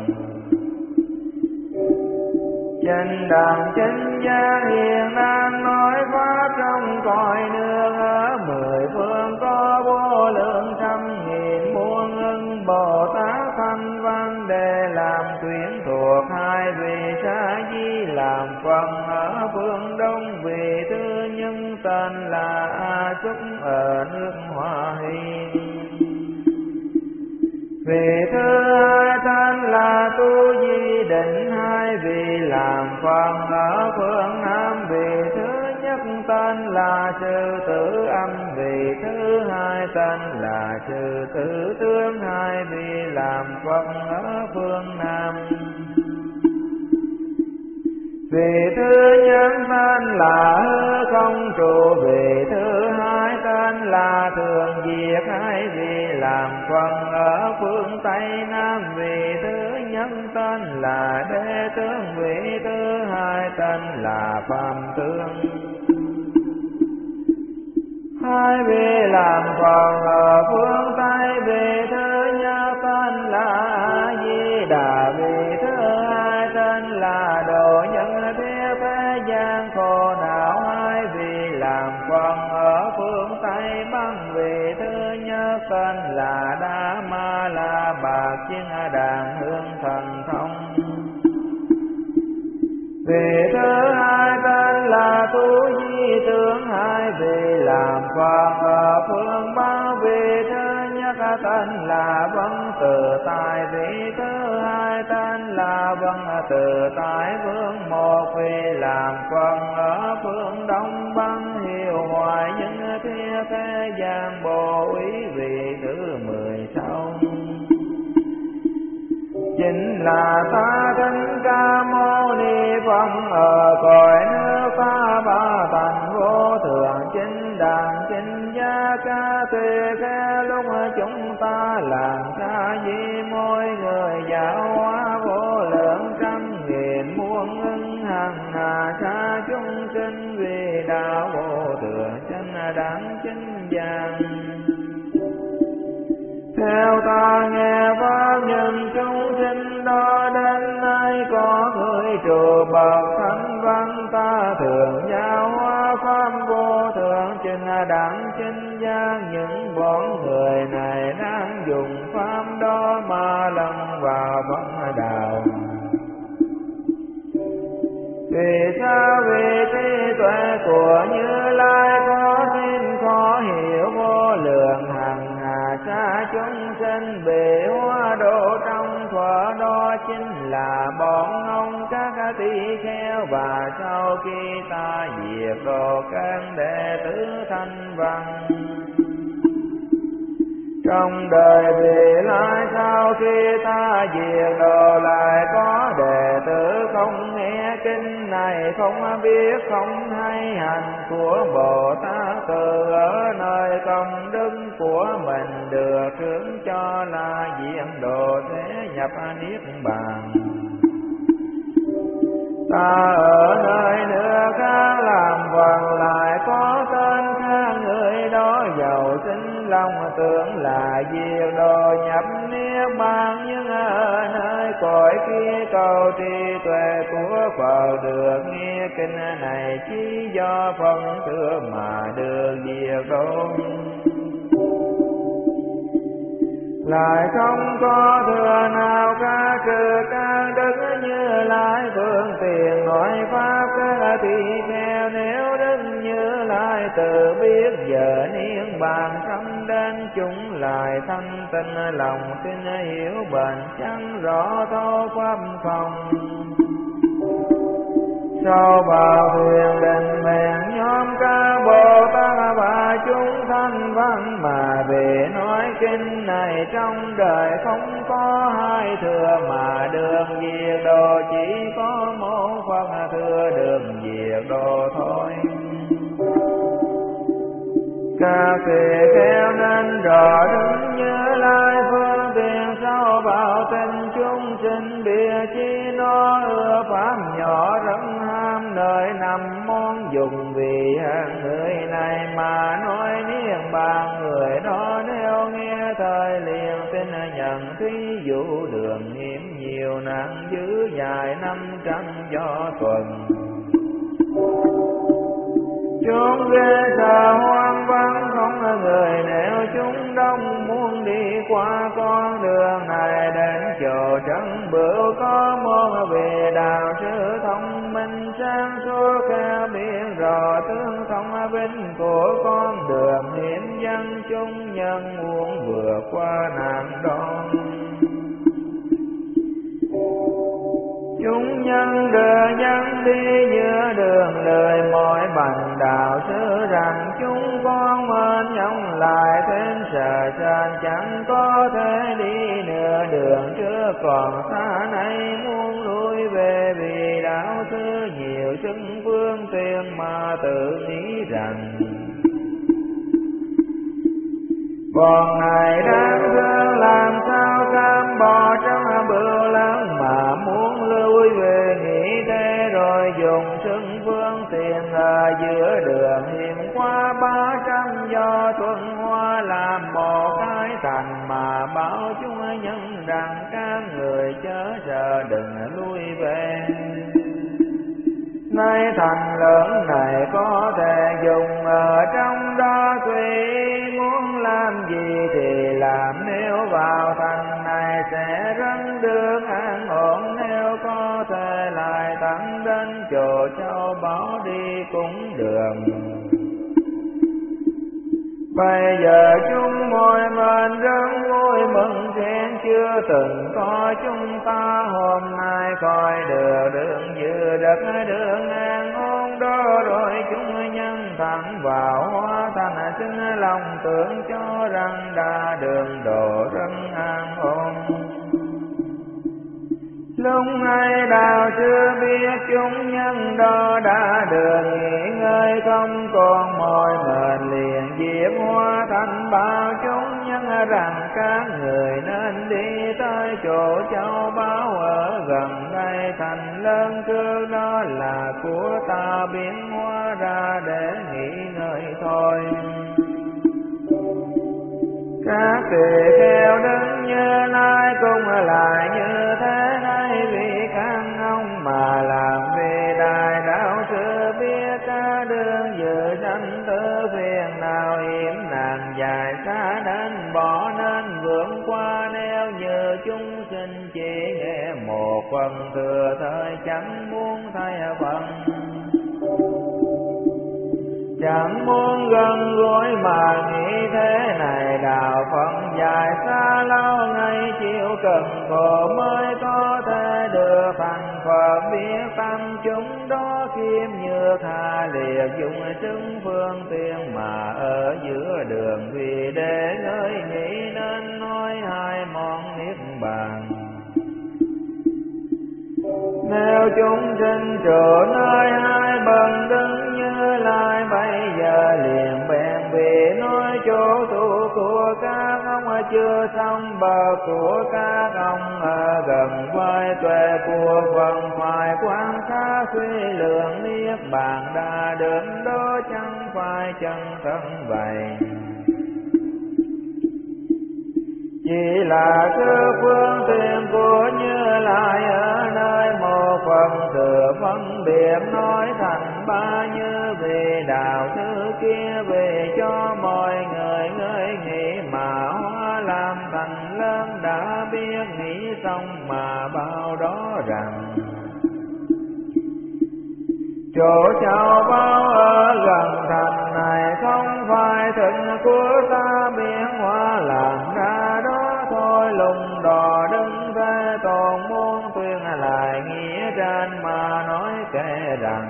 Chánh đẳng chánh giác hiện đang nói pháp trong cõi nước ở 10 phương có vô lượng trăm nghìn muôn ưng Bồ Tát thanh văn để làm tuyển thuộc 2 vị Sa Di làm phần ở phương đông. Vị thứ nhân tên là A Xúc ở nước Hoa Hy. Vị thứ hai tên là Tu Di Định, 2 vị làm phần ở phương Nam. Vị thứ nhất tên là Sư Tử Âm, vị thứ hai tên là Sư Tử Tướng, 2 vị làm phần ở phương Nam. Vị thứ nhất tên là Hư Không Trụ, vị thứ hai tên là Thường Diệt, 2 vị làm phần ở phương Tây Nam. Vị thứ nhất tên là Đế Tướng, vị thứ hai tên là Phạm Tướng, 2 vị làm phần ở phương Tây. Vị thứ nhất tên là A Di Đà, vị thứ hai tên là Độ Nhân Thiết thế gian khổ não, 2 vị làm phần ở phương Tây Bắc. Vị thứ nhất tên là Đa Ma La Bạc Chiên Đàn Hương Thần Thông. Vị thứ hai tên là Tu Di Tướng, 2 vị làm phần ở phương Bắc. Vị thứ nhất tên là Văn Tự Tài, vị thứ hai tên La Vân từ tại phương một vì làm phần ở phương đông băng hiệu hoài những thiên thế gian bồ ý vị thứ 16. Chính là ta Thích Ca Mâu Ni Phật ở cõi nước Pháp Ba Thành vô thượng chính đàn chính gia ca tùy khe lúc chúng ta làm ca di mỗi người giáo hóa vô lượng trăm nghìn muôn ưng hằng hà xa chúng sinh vì đạo vô thượng chánh đẳng chính giác. Theo ta nghe pháp nhân chúng sinh đó đến nay có người trụ bậc thánh văn ta thường giáo hóa pháp vô thượng chánh đẳng chính giác. Những bọn người này đang dùng pháp đó mà lẫn vào Phật đạo. Vì sao? Vì trí tuệ của Như Lai có tin khó hiểu vô lượng hằng hà xa chúng sinh bị hóa độ trong thuở đó chính là bọn ông các tỳ kheo. Và sau khi ta diệt độ các đệ tử thanh văn trong đời vị lai, sau khi ta diệt độ lại có đệ tử không nghe kinh này, không biết không hay hành của Bồ Tát, từ ở nơi công đức của mình được hướng cho là diệt độ thế nhập niết bàn. Ta ở nơi nước khác làm phần lại có tên khác, người đó giàu sinh lòng tưởng là diệt độ nhập niết bàn. Nhưng ở nơi cõi kia cầu trí tuệ của Phật được nghe kinh này, chỉ do phần thừa mà được diệt độ. Lại không có thừa nào khác trừ các đức Như Lai phương tiện nói pháp các tỳ kheo. Nếu đức Như Lai tự biết giờ niết bàn sanh đến, chúng lại thanh tinh lòng tin hiểu bền chẳng rõ thấu pháp không. Sau vào thuyền định bèn nhóm các Bồ Tát và chúng thanh văn mà về nói kinh này, trong đời không có hai thừa mà đường diệt độ, chỉ có một Phật thừa đường diệt độ thôi. Các tỳ kheo nên rõ đứng Như Lai phương tiện, sau vào tình chúng sinh bìa chi nó ưa pháp nhỏ rất ham nơi nằm món dùng. Vì hạng người này mà nói niết bàn, người đó nếu nghe thời liền tin nhận. Thí dụ đường hiểm nhiều nạn dữ dài 500 do tuần, chúng ghê sợ hoang vắng không người, nếu chúng đông muốn đi qua con đường này đến chỗ trấn bửu. Có một vị đạo sư thông minh sáng suốt, khéo biết rõ tướng thông vinh của con đường hiểm dân. Chúng nhân muốn vượt qua nạn đó, chúng nhân đưa nhân đi giữa đường lời mọi bằng đạo sư rằng chúng con mến nhông lại thêm sợ sệt, chẳng có thể đi nửa đường trước còn xa nay muốn lui về. Vì đạo sư nhiều sức phương tiện mà tự nghĩ rằng bọn này đáng thương, làm sao cam bỏ trong bữa lớn mà muốn lui về. Nghĩ thế rồi dùng sức phương tiện ở giữa đường hiểm qua 300 do thuận hoa, làm một cái thành mà báo chúng nhân rằng các người chớ sợ đừng lui về. Nay thành lớn này có thể dùng ở trong đó, tùy muốn làm gì thì làm. Nếu vào thành này sẽ rất được an ổn, nếu có thể lại tặng đến chỗ châu báu đi cũng đường. Bây giờ chúng mọi mệnh rất vui mừng khen chưa từng có chúng ta hôm nay coi được đường dự đất đường an ôn đó rồi chúng nhân thẳng vào hóa thành xin lòng tưởng cho rằng đã đường độ rất an ổn. Lúc này đạo chưa biết chúng nhân đó đã được nghỉ ngơi không còn mỏi mệt liền diệp hóa thành bao chúng nhân rằng các người nên đi tới chỗ châu báu ở gần đây thành lớn trước đó là của ta biến hóa ra để nghỉ ngơi thôi. Các tỳ kheo đứng như lai cũng lại như thế này vì căn ông mà làm vì đại đạo sư biết ca đương dự sanh tử phiền nào hiểm nạn dài xa đến bỏ nên vượt qua nếu như chúng sinh chỉ nghe một phần thừa thời chẳng muốn thay phần. Chẳng muốn gần gũi mà nghĩ thế này đạo Phật dài xa lâu ngày chịu cần khổ mới có thể được thành Phật biết tâm chúng đó kim như tha liệt dùng sức phương tiện mà ở giữa đường vì để nơi nghĩ nên nói hai món niết bàn. Nếu chúng sinh chỗ nơi hai bên đứng như lai bây giờ liền bèn vì nói chỗ tu của các ông chưa xong bờ của các ông ở gần vai tuệ của phần phải quan sát suy lượng niết bàn đã được đó chẳng phải chân thân vậy. Chỉ là cơ phương tiện của Như Lai ở nơi một phần thừa phân biệt nói thành ba như vì đạo thứ kia về cho mọi người ngơi nghĩ mà hóa làm thành lớn đã biết nghĩ xong mà bao đó rằng chỗ châu báu ở gần thành này không phải thực của ta biến hóa làm ra đó thôi lùng đò đứng thế tôn muốn tuyên lại nghĩa trên mà nói kể rằng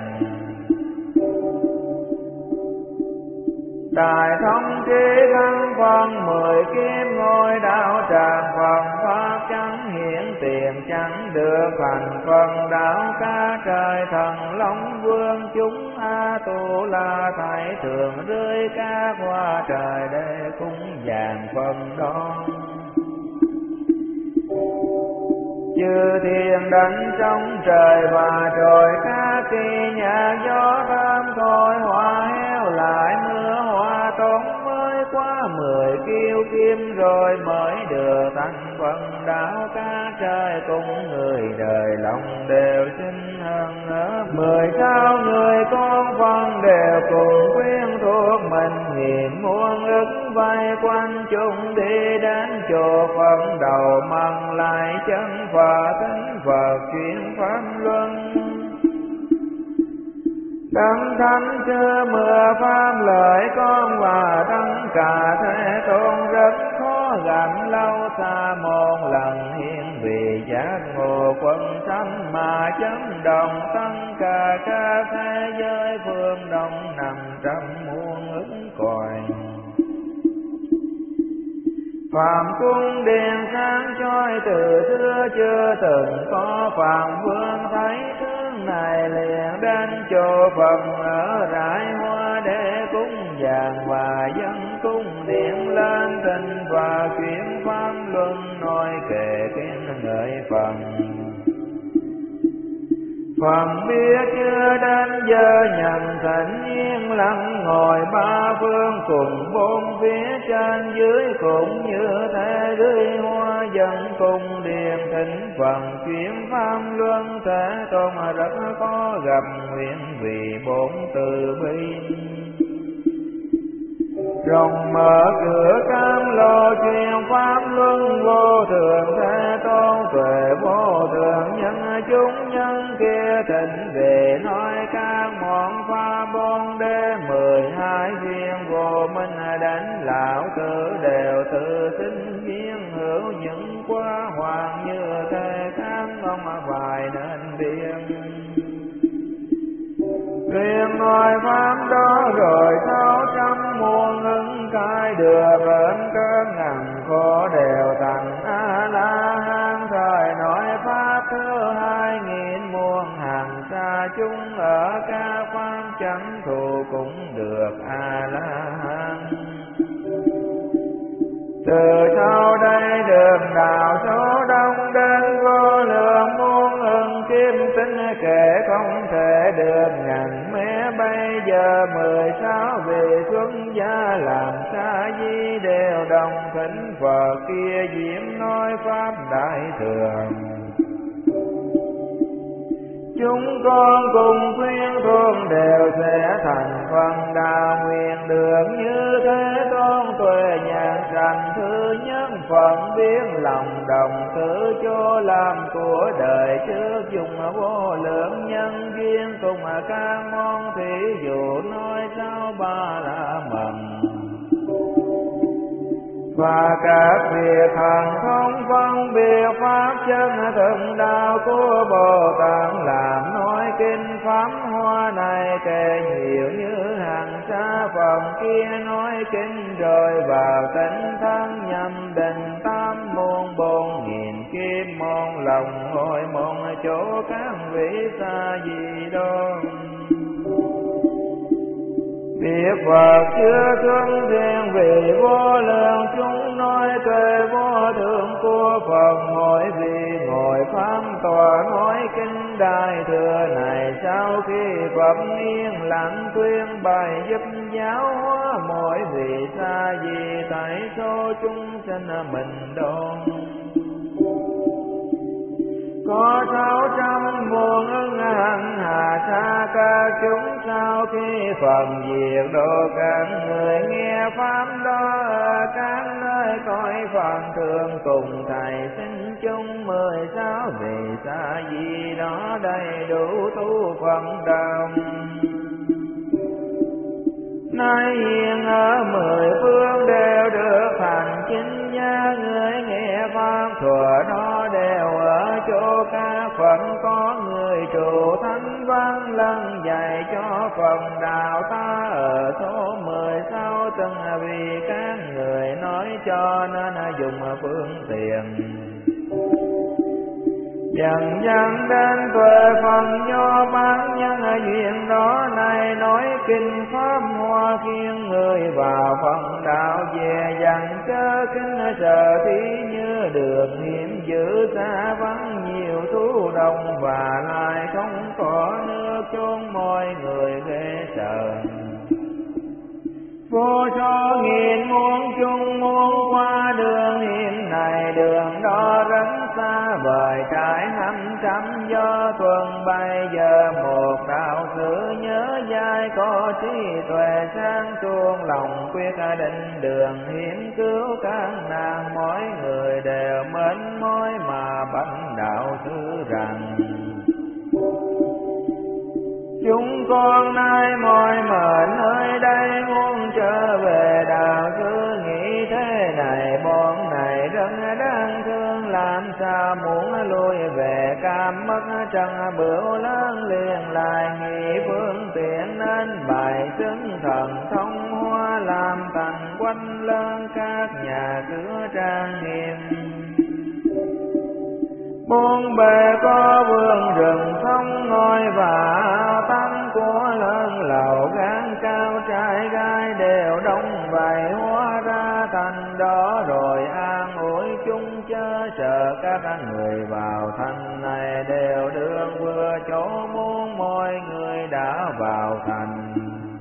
Đại thông trí thân phân 10 kiếp ngôi đạo tràng phần pháp chẳng hiển tiền chẳng được thành phần đạo ca trời thần long vương chúng A Tu La thảy thường rơi các hoa trời để cúng dường phần đó. Chư thiên đánh trong trời và trồi các kỳ nhạc gió thơm thôi hoa heo lại mưa hoa tốn mới qua 10 kiêu kim rồi mới được thành phần đạo ca trời cùng người đời lòng đều xin hơn ở 10 sao người con phân đều cùng quyến thuộc mình nghìn muôn ức vây quanh chúng đi đến chùa Phật đầu mong lại chân Phật thính Phật chuyển pháp luân. Đấng thánh chưa mưa pháp lợi con và đấng cả thế tôn rất khó gặp lâu xa một lần hiện vì giác ngộ quân sanh mà chấn động tất cả các thế giới phương đông 500 muôn ức cõi. Phạm cung điện sáng chói từ xưa chưa từng có Phạm vương thấy tướng này liền đến chỗ Phật ở rải hoa để cúng dường và dân cung điện lên tình và chuyển pháp luân nói kệ khen ngợi Phật. Phật biết chưa đến giờ nhận thỉnh yên lặng ngồi ba phương cùng bốn phía trên dưới cũng như thế dưới hoa dân cung điện thỉnh Phật chuyển pháp luân thế tôn rất có gặp nguyện vì bốn từ bi. Rộng mở cửa cam lô truyền pháp luân vô thường thế tôn tuệ vô thường nhân chúng nhân kia thịnh về nói các món pháp bốn đế 12 viên vô minh đến lão tử đều tự sinh duyên hữu những quá hoàng như thế kháng ông phải nên biên. Riêng nói pháp đó rồi 600 muôn ứng cai được đến cơn ngàn khổ đều thành A-la-hán. Thời nói pháp thứ 2000 muôn hàng xa chúng ở các pháp chánh thù cũng được A-la-hán. Từ sau đây đường đạo số đông đến vô lượng muôn ưng kim tinh kể không thể được ngàn mé. Bây giờ 16 vị xuất gia làm sa di đều đồng thỉnh Phật kia diễm nói pháp đại thường. Chúng con cùng khuyên thương đều sẽ thành phần đạo nguyện được như thế tôn tuệ nhàn sanh. Thứ nhất phận biết lòng đồng tự cho làm của đời trước dùng vô lượng nhân duyên cùng các món thí dụ nói sao ba la mật. Và các việc thần thông phân biệt pháp chân thực đạo của Bồ Tát làm nói kinh pháp hoa này kể nhiều như hàng xa. Phần kia nói kinh rồi vào tỉnh thân nhâm định 8 môn 4000 kim môn lòng hội môn chỗ các vị xa gì đó. Biết Phật chưa thương thiên vì vô lượng chúng nói tuệ vô thượng của Phật. Mỗi vị ngồi pháp tòa nói kinh đại thừa này. Sau khi Phật yên lặng tuyên bài giúp giáo hóa mỗi vị xa gì tại số chúng sinh mình đôn. Có 600 muôn ưng hằng hà sa các chúng sau khi phần diệt độ các người nghe pháp đó ở các nơi cõi phần thường cùng thầy xin chung 16 vị sa di đó đầy đủ tu phần đồng. Nay hiện ở 10 phương đều được thành chính gia. Người nghe pháp thuở đó đều ở chỗ các phận có người trụ thánh văn lần dạy cho phần đạo ta ở số 16. Từng vì các người nói cho nên dùng phương tiện dần dần đến tuệ phần nho bán nhân duyên đó. Này nói kinh pháp hoa khiến người vào phần đạo về dần chớ kinh sợ thí như đường hiểm dữ xa vắng nhiều thú đồng và lại không có nước chốn mọi người ghê sợ. Vô số nghìn muôn chung muốn qua đường hiểm này đường đó rất xa vời trải 500 do tuần. Bây giờ một đạo sử nhớ dai có trí tuệ sáng suông lòng quyết định đường hiểm cứu các nàng. Mỗi người đều mến mối mà bạch đạo sư rằng chúng con nay mỏi mệt nơi đây muốn trở về đạo sư. Nghĩ thế này bọn này rất đáng thương làm sao muốn lui về. Cam mất trần bửu lớn liền lại nghĩ phương tiện nên bài xứng thần thông hoa làm thành quanh lớn các nhà cửa trang nghiêm. Bốn bề có vườn rừng thông ngôi và tăng của lớn lầu gán cao trai gái đều đông vầy hóa ra thành đó. Rồi an ủi chúng chớ sợ các người vào thành này đều đường vừa chỗ muốn mọi người đã vào thành.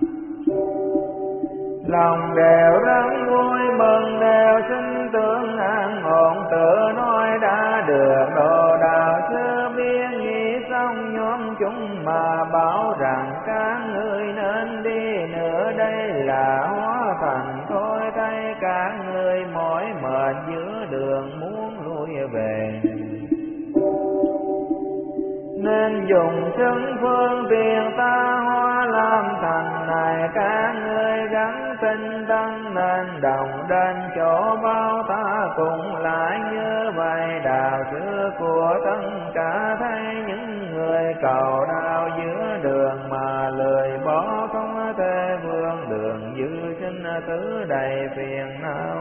Lòng đều rất vui mừng đều xin tưởng an ổn tự nói đã được độ đạo sư biết nghĩ xong nhóm chúng mà bảo rằng các ngươi nên đi nữa đây là hóa thành thôi thay các ngươi mỏi mệt giữa đường muốn lui về. Nên dùng chân phương tiện ta hóa Nam thành này các ngươi gắn tinh tấn nên đồng đến chỗ bao ta cùng lại như vậy. Đạo xưa của tất cả thấy những người cầu đạo giữa đường mà lười bỏ không thể vươn đường dư sinh tứ đầy phiền não.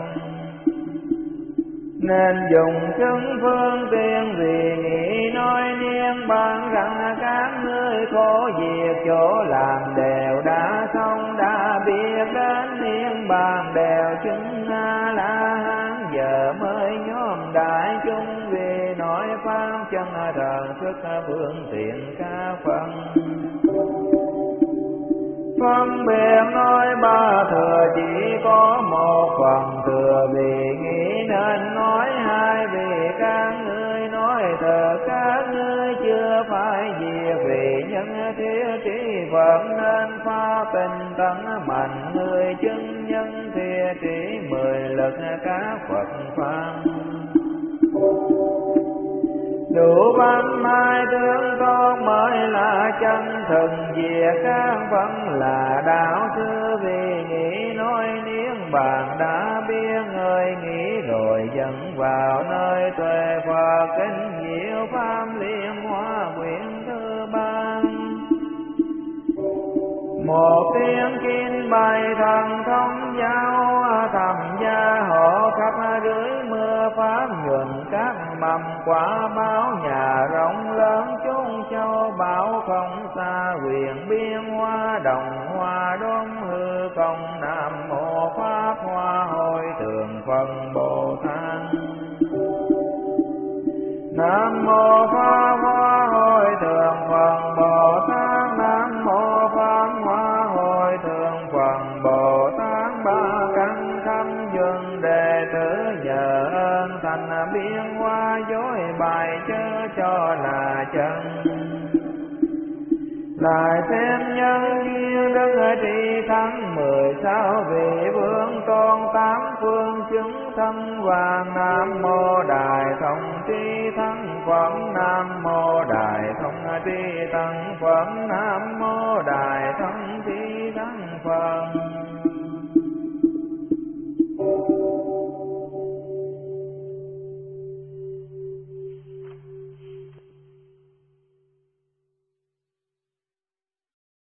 Nên dùng chứng phương tiện vì nghĩ nói niên ban rằng các ngươi khổ việc chỗ làm đều đã xong đã biết đến niên bàn đều chứng A La Hán giờ mới nhóm đại chúng vì nói pháp chân thần sức phương tiện ca phân. Phân biệt nói ba thừa chỉ có một phần thừa vì nghĩ nên nói hai vì các ngươi nói thật các ngươi chưa phải việc vì nhân thiết trí Phật nên pha tinh tấn mạnh người chứng nhân thiết trí 10 lực các Phật pháp. Đủ văn mai tướng con mới là chân thực việc các vẫn là đạo xưa vì nghĩ nói niên bàn đã biết người nghĩ rồi dẫn vào nơi tuệ Phật kinh diệu pháp liên hoa quyển thứ ba. Một tiếng kinh bày thần thông giáo thầm gia hộ khắp dưới mưa pháp nhuận các mầm quả báo nhà rộng lớn chốn châu bảo không xa quyền biên hoa đồng hoa đốn hư không. Nam mô pháp hoa hội thượng phần Bồ Tát. Nam mô pháp hoa hội thượng phần Bồ Tát. Nam mô pháp hoa hội thượng phần Bồ Tát. Ba căn thâm duyên đệ tử nhờ ơn thành biên hoa dối bài chớ cho là chân. Lại xem nhân duyên đức trị thắng 16 vị vương tôn 8 phương chứng thân vàng. Nam mô Đại Thông Tri Thân Phật. Nam mô Đại Thông Tri Thân Phật. Nam mô Đại Thông Tri Thân Phật.